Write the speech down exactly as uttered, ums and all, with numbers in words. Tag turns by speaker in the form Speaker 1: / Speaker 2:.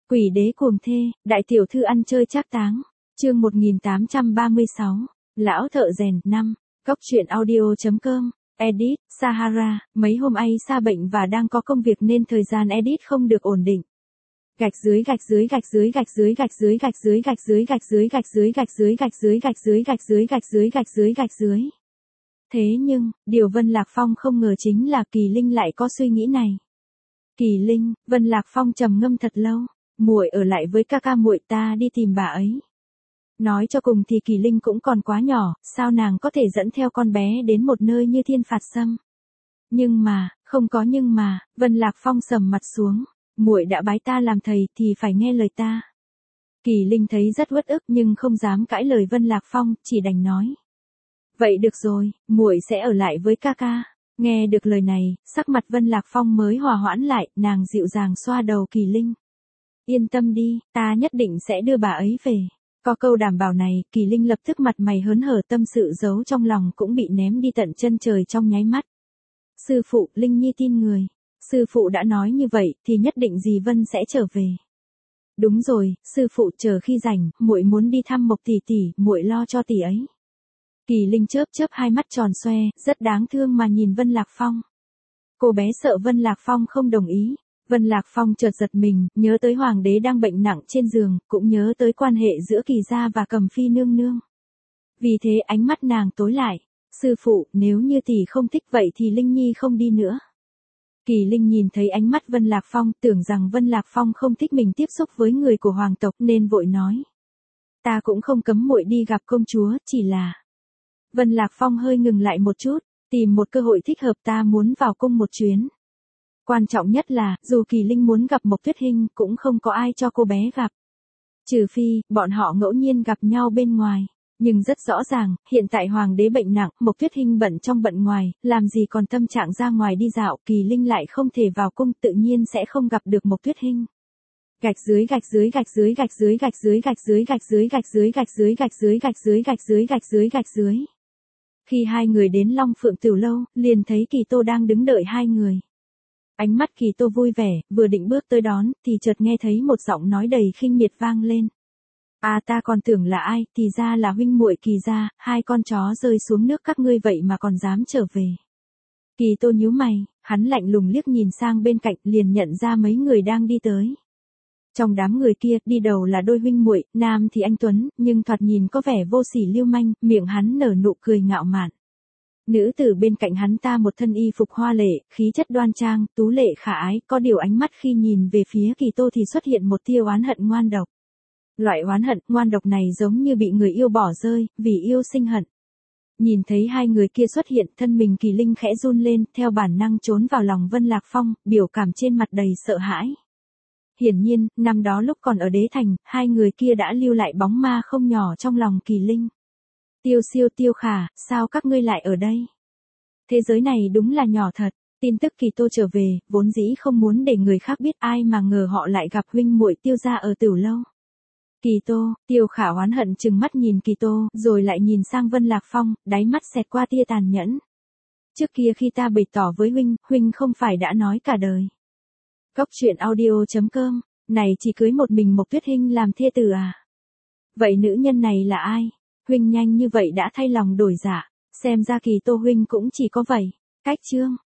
Speaker 1: Quỷ đế cuồng thê, đại tiểu thư ăn chơi trác táng. Chương một nghìn tám trăm ba mươi sáu. Lão thợ rèn năm. Cốc truyện audio.com. Edit, Sahara, mấy hôm ấy xa bệnh và đang có công việc nên thời gian edit không được ổn định. Gạch dưới gạch dưới gạch dưới gạch dưới gạch dưới gạch dưới gạch dưới gạch dưới gạch dưới gạch dưới gạch dưới gạch dưới gạch dưới gạch dưới gạch dưới gạch dưới. Thế nhưng, điều Vân Lạc Phong không ngờ chính là Kỳ Linh lại có suy nghĩ này. Kỳ Linh, Vân Lạc Phong trầm ngâm thật lâu, muội ở lại với ca ca muội, ta đi tìm bà ấy. Nói cho cùng thì Kỳ Linh cũng còn quá nhỏ, sao nàng có thể dẫn theo con bé đến một nơi như Thiên Phạt Sâm. Nhưng mà, không có nhưng mà, Vân Lạc Phong sầm mặt xuống, muội đã bái ta làm thầy thì phải nghe lời ta. Kỳ Linh thấy rất uất ức nhưng không dám cãi lời Vân Lạc Phong, chỉ đành nói. Vậy được rồi, muội sẽ ở lại với ca ca. Nghe được lời này, sắc mặt Vân Lạc Phong mới hòa hoãn lại, nàng dịu dàng xoa đầu Kỳ Linh. Yên tâm đi, ta nhất định sẽ đưa bà ấy về. Có câu đảm bảo này, Kỳ Linh lập tức mặt mày hớn hở, tâm sự giấu trong lòng cũng bị ném đi tận chân trời trong nháy mắt. Sư phụ, Linh Nhi tin người. Sư phụ đã nói như vậy thì nhất định dì Vân sẽ trở về. Đúng rồi, sư phụ, chờ khi rảnh, muội muốn đi thăm Mộc tỷ tỷ, muội lo cho tỷ ấy. Kỳ Linh chớp chớp hai mắt tròn xoe, rất đáng thương mà nhìn Vân Lạc Phong. Cô bé sợ Vân Lạc Phong không đồng ý. Vân Lạc Phong chợt giật mình, nhớ tới hoàng đế đang bệnh nặng trên giường, cũng nhớ tới quan hệ giữa Kỳ gia và Cầm Phi nương nương. Vì thế ánh mắt nàng tối lại. Sư phụ, nếu như tỷ không thích vậy thì Linh Nhi không đi nữa. Kỳ Linh nhìn thấy ánh mắt Vân Lạc Phong, tưởng rằng Vân Lạc Phong không thích mình tiếp xúc với người của hoàng tộc nên vội nói. Ta cũng không cấm muội đi gặp công chúa, chỉ là... Vân Lạc Phong hơi ngừng lại một chút, tìm một cơ hội thích hợp, ta muốn vào cung một chuyến. Quan trọng nhất là, dù Kỳ Linh muốn gặp Mộc Tuyết Hinh cũng không có ai cho cô bé gặp. Trừ phi, bọn họ ngẫu nhiên gặp nhau bên ngoài. Nhưng rất rõ ràng, hiện tại hoàng đế bệnh nặng, Mộc Tuyết Hinh bận trong bận ngoài, làm gì còn tâm trạng ra ngoài đi dạo, Kỳ Linh lại không thể vào cung, tự nhiên sẽ không gặp được Mộc Tuyết Hinh. Gạch dưới gạch dưới gạch dưới gạch dưới gạch dưới gạch dưới gạch dưới gạch dưới gạch dưới gạch dưới gạch dưới gạch dưới gạch dưới gạch dưới. Khi hai người đến Long Phượng Tửu Lâu, liền thấy Kỳ Tô đang đứng đợi hai người. Ánh mắt Kỳ Tô vui vẻ, vừa định bước tới đón, thì chợt nghe thấy một giọng nói đầy khinh miệt vang lên. À, ta còn tưởng là ai, thì ra là huynh muội Kỳ gia, hai con chó rơi xuống nước các ngươi vậy mà còn dám trở về. Kỳ Tô nhíu mày, hắn lạnh lùng liếc nhìn sang bên cạnh, liền nhận ra mấy người đang đi tới. Trong đám người kia, đi đầu là đôi huynh muội, nam thì anh tuấn, nhưng thoạt nhìn có vẻ vô sỉ lưu manh, miệng hắn nở nụ cười ngạo mạn. Nữ tử bên cạnh hắn ta một thân y phục hoa lệ, khí chất đoan trang, tú lệ khả ái, có điều ánh mắt khi nhìn về phía Kỳ Tô thì xuất hiện một tia oán hận ngoan độc. Loại oán hận ngoan độc này giống như bị người yêu bỏ rơi, vì yêu sinh hận. Nhìn thấy hai người kia xuất hiện, thân mình Kỳ Linh khẽ run lên, theo bản năng trốn vào lòng Vân Lạc Phong, biểu cảm trên mặt đầy sợ hãi. Hiển nhiên, năm đó lúc còn ở Đế Thành, hai người kia đã lưu lại bóng ma không nhỏ trong lòng Kỳ Linh. Tiêu Siêu, Tiêu Khả, sao các ngươi lại ở đây? Thế giới này đúng là nhỏ thật. Tin tức Kỳ Tô trở về, vốn dĩ không muốn để người khác biết, ai mà ngờ họ lại gặp huynh muội Tiêu gia ở Tửu Lâu. Kỳ Tô, Tiêu Khả oán hận trừng mắt nhìn Kỳ Tô, rồi lại nhìn sang Vân Lạc Phong, đáy mắt xẹt qua tia tàn nhẫn. Trước kia khi ta bày tỏ với huynh, huynh không phải đã nói cả đời. Cốc truyện audio.com, này chỉ cưới một mình Mộc Tuyết Hinh làm thê tử à? Vậy nữ nhân này là ai? Huynh nhanh như vậy đã thay lòng đổi dạ, xem ra Kỳ Tô huynh cũng chỉ có vậy. Cách chương.